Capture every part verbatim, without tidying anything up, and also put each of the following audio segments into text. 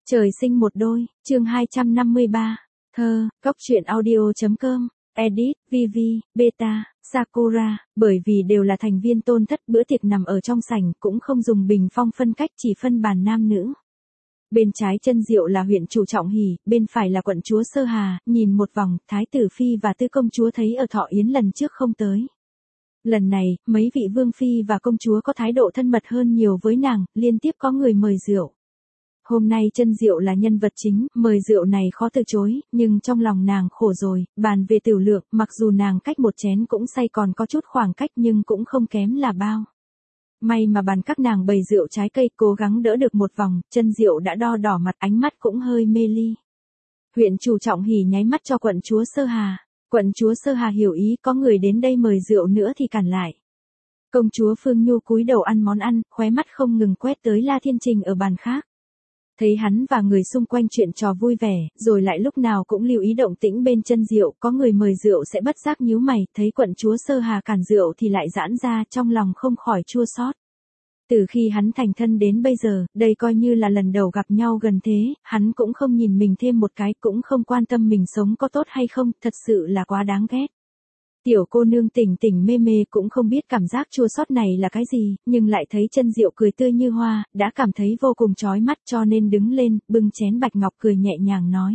Trời sinh một đôi, chương hai trăm năm mươi ba. Thơ, Cốc truyện audio.com, edit, Vivi, Beta, Sakura, bởi vì đều là thành viên tôn thất, bữa tiệc nằm ở trong sảnh, cũng không dùng bình phong phân cách, chỉ phân bàn nam nữ. Bên trái chân diệu là huyện chủ Trọng Hỷ, bên phải là quận chúa Sơ Hà, nhìn một vòng, thái tử phi và tư công chúa thấy ở Thọ Yến lần trước không tới. Lần này, mấy vị vương phi và công chúa có thái độ thân mật hơn nhiều với nàng, liên tiếp có người mời rượu. Hôm nay chân diệu là nhân vật chính, mời rượu này khó từ chối, nhưng trong lòng nàng khổ rồi, bàn về tiểu lượng, mặc dù nàng cách một chén cũng say còn có chút khoảng cách nhưng cũng không kém là bao. May mà bàn các nàng bày rượu trái cây cố gắng đỡ được một vòng, chân diệu đã đo đỏ mặt, ánh mắt cũng hơi mê ly. Huyện chủ Trọng Hỷ nháy mắt cho quận chúa Sơ Hà. Quận chúa Sơ Hà hiểu ý, có người đến đây mời rượu nữa thì cản lại. Công chúa Phương Nhu cúi đầu ăn món ăn, khóe mắt không ngừng quét tới La Thiên Trình ở bàn khác. Thấy hắn và người xung quanh chuyện trò vui vẻ, rồi lại lúc nào cũng lưu ý động tĩnh bên chân rượu, có người mời rượu sẽ bất giác nhíu mày, thấy quận chúa Sơ Hà cản rượu thì lại giãn ra, trong lòng không khỏi chua xót. Từ khi hắn thành thân đến bây giờ, đây coi như là lần đầu gặp nhau gần thế, hắn cũng không nhìn mình thêm một cái, cũng không quan tâm mình sống có tốt hay không, thật sự là quá đáng ghét. Tiểu cô nương tỉnh tỉnh mê mê cũng không biết cảm giác chua xót này là cái gì, nhưng lại thấy chân diệu cười tươi như hoa, đã cảm thấy vô cùng chói mắt cho nên đứng lên, bưng chén bạch ngọc cười nhẹ nhàng nói.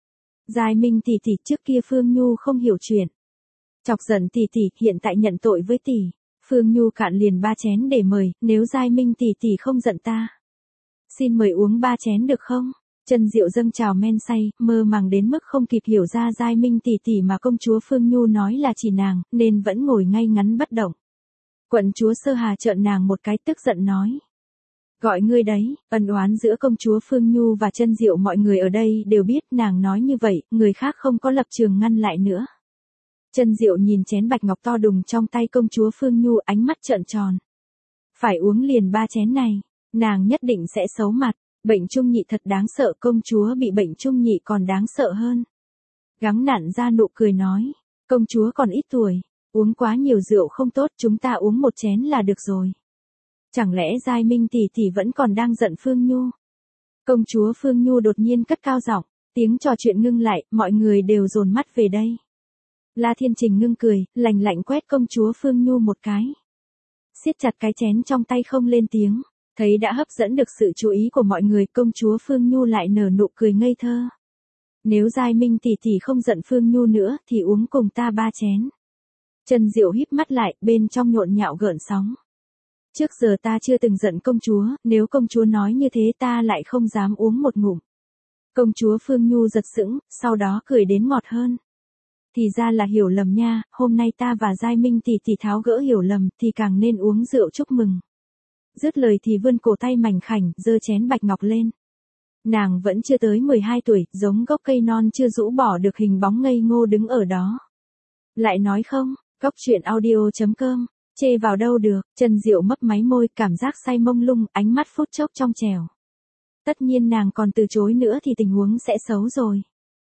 Giai Minh tỷ tỷ, trước kia Phương Nhu không hiểu chuyện. Chọc giận tỷ tỷ, hiện tại nhận tội với tỷ. Phương Nhu cạn liền ba chén để mời, nếu Giai Minh tỷ tỷ không giận ta. Xin mời uống ba chén được không? Chân diệu dâng trào men say, mơ màng đến mức không kịp hiểu ra Giai Minh tỷ tỷ mà công chúa Phương Nhu nói là chỉ nàng, nên vẫn ngồi ngay ngắn bất động. Quận chúa Sơ Hà trợn nàng một cái, tức giận nói. Gọi ngươi đấy, ân oán giữa công chúa Phương Nhu và chân diệu mọi người ở đây đều biết, nàng nói như vậy, người khác không có lập trường ngăn lại nữa. Chân diệu nhìn chén bạch ngọc to đùng trong tay công chúa Phương Nhu, ánh mắt trợn tròn. Phải uống liền ba chén này, nàng nhất định sẽ xấu mặt. Bệnh trung nhị thật đáng sợ, công chúa bị bệnh trung nhị còn đáng sợ hơn. Gắng nặn ra nụ cười nói, công chúa còn ít tuổi, uống quá nhiều rượu không tốt, chúng ta uống một chén là được rồi. Chẳng lẽ Giai Minh tỷ tỷ vẫn còn đang giận Phương Nhu? Công chúa Phương Nhu đột nhiên cất cao giọng, tiếng trò chuyện ngưng lại, mọi người đều dồn mắt về đây. La Thiên Trình ngưng cười, lạnh lạnh quét công chúa Phương Nhu một cái. Siết chặt cái chén trong tay không lên tiếng. Thấy đã hấp dẫn được sự chú ý của mọi người, công chúa Phương Nhu lại nở nụ cười ngây thơ. Nếu Giai Minh tỷ tỷ không giận Phương Nhu nữa thì uống cùng ta ba chén. Chân diệu híp mắt lại, bên trong nhộn nhạo gợn sóng. Trước giờ ta chưa từng giận công chúa, nếu công chúa nói như thế ta lại không dám uống một ngụm. Công chúa Phương Nhu giật sững, sau đó cười đến ngọt hơn. Thì ra là hiểu lầm nha, hôm nay ta và Giai Minh tỷ tỷ tháo gỡ hiểu lầm thì càng nên uống rượu chúc mừng. Dứt lời thì vươn cổ tay mảnh khảnh, giơ chén bạch ngọc lên. Nàng vẫn chưa tới mười hai tuổi, giống gốc cây non chưa rũ bỏ được hình bóng ngây ngô đứng ở đó. Lại nói không, Cốc truyện audio.com, chê vào đâu được, chân diệu mấp máy môi, cảm giác say mông lung, ánh mắt phút chốc trong trẻo. Tất nhiên nàng còn từ chối nữa thì tình huống sẽ xấu rồi.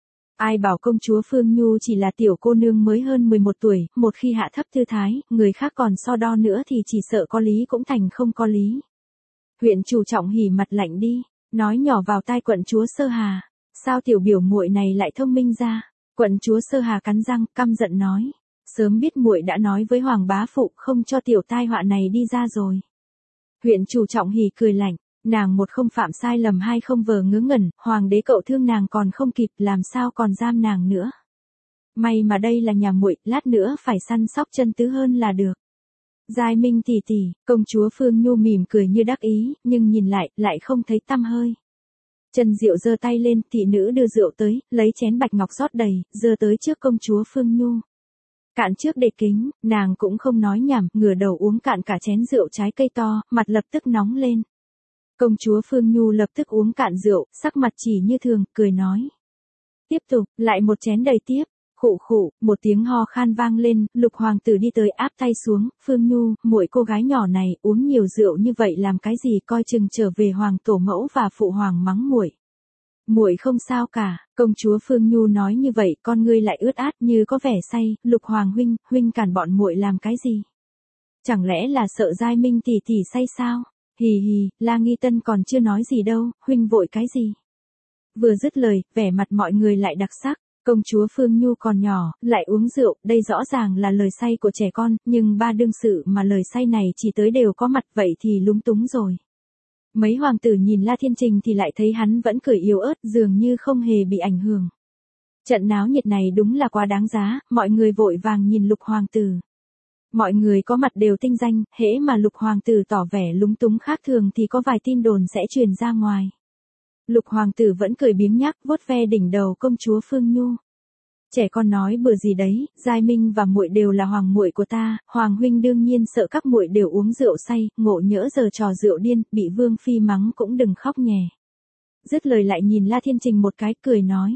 Ai bảo công chúa Phương Nhu chỉ là tiểu cô nương mới hơn mười một tuổi, một khi hạ thấp tư thái, người khác còn so đo nữa thì chỉ sợ có lý cũng thành không có lý. Huyện chủ Trọng Hỷ mặt lạnh đi, nói nhỏ vào tai quận chúa Sơ Hà, sao tiểu biểu muội này lại thông minh ra? Quận chúa Sơ Hà cắn răng, căm giận nói, sớm biết muội đã nói với hoàng bá phụ không cho tiểu tai họa này đi ra rồi. Huyện chủ Trọng Hỷ cười lạnh. Nàng một không phạm sai lầm, hai không vờ ngớ ngẩn, hoàng đế cậu thương nàng còn không kịp, làm sao còn giam nàng nữa. May mà đây là nhà muội, lát nữa phải săn sóc chân tứ hơn là được. Giai Minh tỷ tỷ, công chúa Phương Nhu mỉm cười như đắc ý, nhưng nhìn lại, lại không thấy tăm hơi. Chân diệu giơ tay lên, thị nữ đưa rượu tới, lấy chén bạch ngọc rót đầy, giơ tới trước công chúa Phương Nhu. Cạn trước để kính, nàng cũng không nói nhảm, ngửa đầu uống cạn cả chén rượu trái cây to, mặt lập tức nóng lên. Công chúa Phương Nhu lập tức uống cạn rượu, sắc mặt chỉ như thường, cười nói. Tiếp tục, lại một chén đầy tiếp, khụ khụ, một tiếng ho khan vang lên, lục hoàng tử đi tới áp tay xuống, Phương Nhu, muội cô gái nhỏ này, uống nhiều rượu như vậy làm cái gì, coi chừng trở về hoàng tổ mẫu và phụ hoàng mắng muội. Muội không sao cả, công chúa Phương Nhu nói như vậy, con ngươi lại ướt át như có vẻ say, lục hoàng huynh, huynh cản bọn muội làm cái gì? Chẳng lẽ là sợ Giai Minh tỷ tỷ say sao? Hì hì, La Nghi Tân còn chưa nói gì đâu, huynh vội cái gì? Vừa dứt lời, vẻ mặt mọi người lại đặc sắc. Công chúa Phương Nhu còn nhỏ, lại uống rượu, đây rõ ràng là lời say của trẻ con, nhưng ba đương sự mà lời say này chỉ tới đều có mặt, vậy thì lúng túng rồi. Mấy hoàng tử nhìn La Thiên Trình thì lại thấy hắn vẫn cười yếu ớt, dường như không hề bị ảnh hưởng. Trận náo nhiệt này đúng là quá đáng giá, mọi người vội vàng nhìn Lục hoàng tử. Mọi người có mặt đều tinh danh, hễ mà Lục hoàng tử tỏ vẻ lúng túng khác thường thì có vài tin đồn sẽ truyền ra ngoài. Lục hoàng tử vẫn cười biếng nhác, vuốt ve đỉnh đầu công chúa Phương Nhu. Trẻ con nói bừa gì đấy, Giai Minh và muội đều là hoàng muội của ta, hoàng huynh đương nhiên sợ các muội đều uống rượu say, ngộ nhỡ giờ trò rượu điên, bị vương phi mắng cũng đừng khóc nhè. Dứt lời lại nhìn La Thiên Trình một cái, cười nói.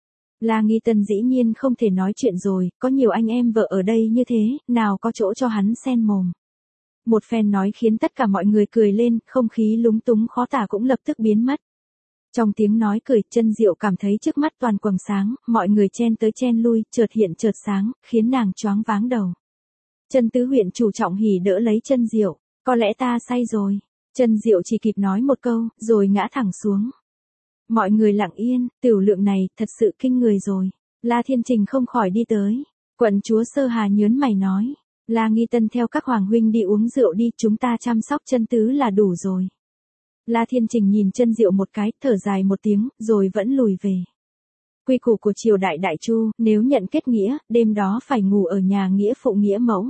La Nghi Tân dĩ nhiên không thể nói chuyện rồi, có nhiều anh em vợ ở đây như thế, nào có chỗ cho hắn xen mồm. Một phen nói khiến tất cả mọi người cười lên, không khí lúng túng khó tả cũng lập tức biến mất. Trong tiếng nói cười, Chân Diệu cảm thấy trước mắt toàn quầng sáng, mọi người chen tới chen lui, chợt hiện chợt sáng, khiến nàng choáng váng đầu. Chân Tứ huyện chủ Trọng Hỉ đỡ lấy Chân Diệu, có lẽ ta say rồi. Chân Diệu chỉ kịp nói một câu, rồi ngã thẳng xuống. Mọi người lặng yên, tiểu lượng này thật sự kinh người rồi. La Thiên Trình không khỏi đi tới. Quận chúa Sơ Hà nhớn mày nói, La Nghi Tân theo các hoàng huynh đi uống rượu đi, chúng ta chăm sóc Chân Tứ là đủ rồi. La Thiên Trình nhìn Chân Diệu một cái, thở dài một tiếng, rồi vẫn lùi về. Quy củ của triều đại Đại Chu, nếu nhận kết nghĩa, đêm đó phải ngủ ở nhà nghĩa phụ nghĩa mẫu.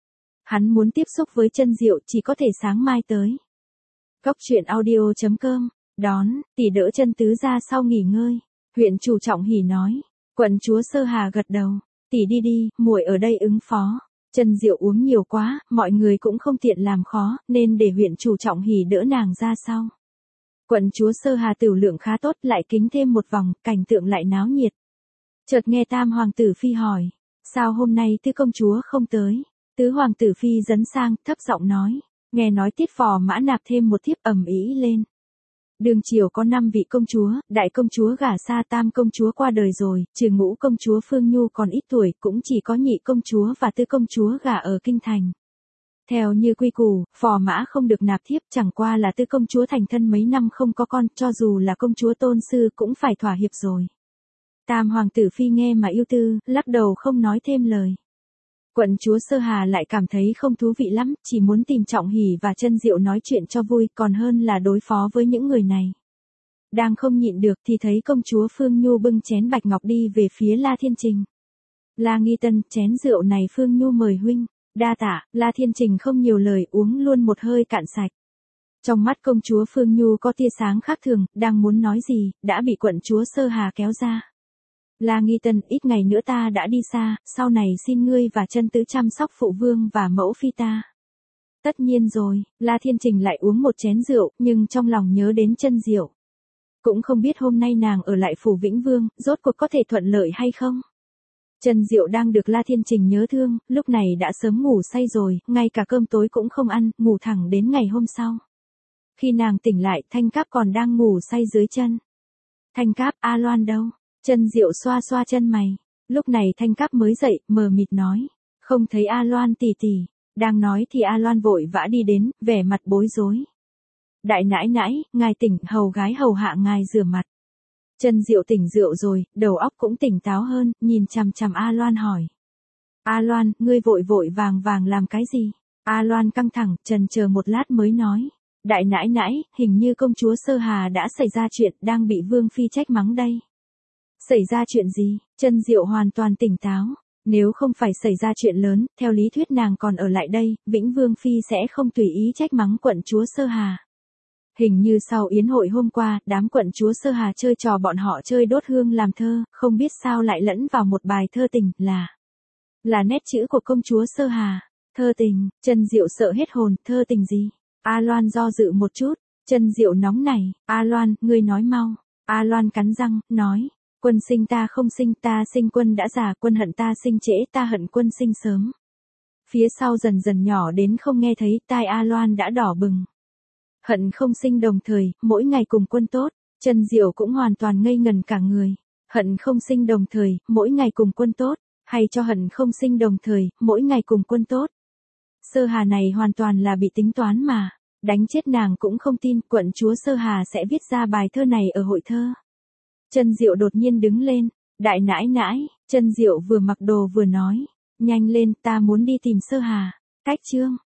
Hắn muốn tiếp xúc với Chân Diệu chỉ có thể sáng mai tới. Cốc truyện audio chấm com, đón, tỷ đỡ Chân Tứ ra sau nghỉ ngơi. Huyện chủ Trọng Hỉ nói. Quận chúa Sơ Hà gật đầu. Tỷ đi đi, muội ở đây ứng phó. Chân Diệu uống nhiều quá, mọi người cũng không tiện làm khó, nên để huyện chủ Trọng Hỉ đỡ nàng ra sau. Quận chúa Sơ Hà tiểu lượng khá tốt, lại kính thêm một vòng, cảnh tượng lại náo nhiệt. Chợt nghe Tam hoàng tử phi hỏi, sao hôm nay Tứ công chúa không tới? Tứ hoàng tử phi dấn sang, thấp giọng nói, nghe nói Tiết Phò Mã nạp thêm một thiếp, ầm ĩ lên. Đường triều có năm vị công chúa, đại công chúa gả xa, tam công chúa qua đời rồi, trừ ngũ công chúa Phương Nhu còn ít tuổi, cũng chỉ có nhị công chúa và tứ công chúa gả ở kinh thành. Theo như quy củ, Phò Mã không được nạp thiếp, chẳng qua là tứ công chúa thành thân mấy năm không có con, cho dù là công chúa Tôn Sư cũng phải thỏa hiệp rồi. Tam hoàng tử phi nghe mà yêu tư, lắc đầu không nói thêm lời. Quận chúa Sơ Hà lại cảm thấy không thú vị lắm, chỉ muốn tìm Trọng Hỉ và Chân Diệu nói chuyện cho vui, còn hơn là đối phó với những người này. Đang không nhịn được thì thấy công chúa Phương Nhu bưng chén bạch ngọc đi về phía La Thiên Trình. La Nghi Tân, chén rượu này Phương Nhu mời huynh. Đa tạ. La Thiên Trình không nhiều lời, uống luôn một hơi cạn sạch. Trong mắt công chúa Phương Nhu có tia sáng khác thường, đang muốn nói gì, đã bị quận chúa Sơ Hà kéo ra. La Nghi Tân, ít ngày nữa ta đã đi xa, sau này xin ngươi và Chân Tứ chăm sóc phụ vương và mẫu phi ta. Tất nhiên rồi, La Thiên Trình lại uống một chén rượu, nhưng trong lòng nhớ đến Chân Diệu. Cũng không biết hôm nay nàng ở lại phủ Vĩnh Vương, rốt cuộc có thể thuận lợi hay không. Chân Diệu đang được La Thiên Trình nhớ thương, lúc này đã sớm ngủ say rồi, ngay cả cơm tối cũng không ăn, ngủ thẳng đến ngày hôm sau. Khi nàng tỉnh lại, Thanh Cáp còn đang ngủ say dưới chân. Thanh Cáp, A Loan đâu? Chân Diệu xoa xoa chân mày. Lúc này Thanh Cáp mới dậy, mờ mịt nói. Không thấy A Loan tỷ tỷ. Đang nói thì A Loan vội vã đi đến, vẻ mặt bối rối. Đại nãi nãi, ngài tỉnh, hầu gái hầu hạ ngài rửa mặt. Chân Diệu tỉnh rượu rồi, đầu óc cũng tỉnh táo hơn, nhìn chằm chằm A Loan hỏi. A Loan, ngươi vội vội vàng vàng làm cái gì? A Loan căng thẳng, chần chờ một lát mới nói. Đại nãi nãi, hình như công chúa Sơ Hà đã xảy ra chuyện, đang bị Vương Phi trách mắng đây. Xảy ra chuyện gì? Chân Diệu hoàn toàn tỉnh táo. Nếu không phải xảy ra chuyện lớn, theo lý thuyết nàng còn ở lại đây, Vĩnh Vương Phi sẽ không tùy ý trách mắng quận chúa Sơ Hà. Hình như sau yến hội hôm qua, đám quận chúa Sơ Hà chơi trò bọn họ chơi đốt hương làm thơ, không biết sao lại lẫn vào một bài thơ tình, là là nét chữ của công chúa Sơ Hà. Thơ tình. Chân Diệu sợ hết hồn, thơ tình gì? A Loan do dự một chút, Chân Diệu nóng nảy, A Loan, ngươi nói mau. A Loan cắn răng, nói, quân sinh ta không sinh, ta sinh quân đã già, quân hận ta sinh trễ, ta hận quân sinh sớm. Phía sau dần dần nhỏ đến không nghe thấy, tai A Loan đã đỏ bừng. Hận không sinh đồng thời, mỗi ngày cùng quân tốt. Chân Diệu cũng hoàn toàn ngây ngần cả người. Hận không sinh đồng thời, mỗi ngày cùng quân tốt, hay cho hận không sinh đồng thời, mỗi ngày cùng quân tốt. Sơ Hà này hoàn toàn là bị tính toán mà. Đánh chết nàng cũng không tin quận chúa Sơ Hà sẽ viết ra bài thơ này ở hội thơ. Chân Diệu đột nhiên đứng lên, đại nãi nãi, Chân Diệu vừa mặc đồ vừa nói, nhanh lên ta muốn đi tìm Sơ Hà, cách Trương.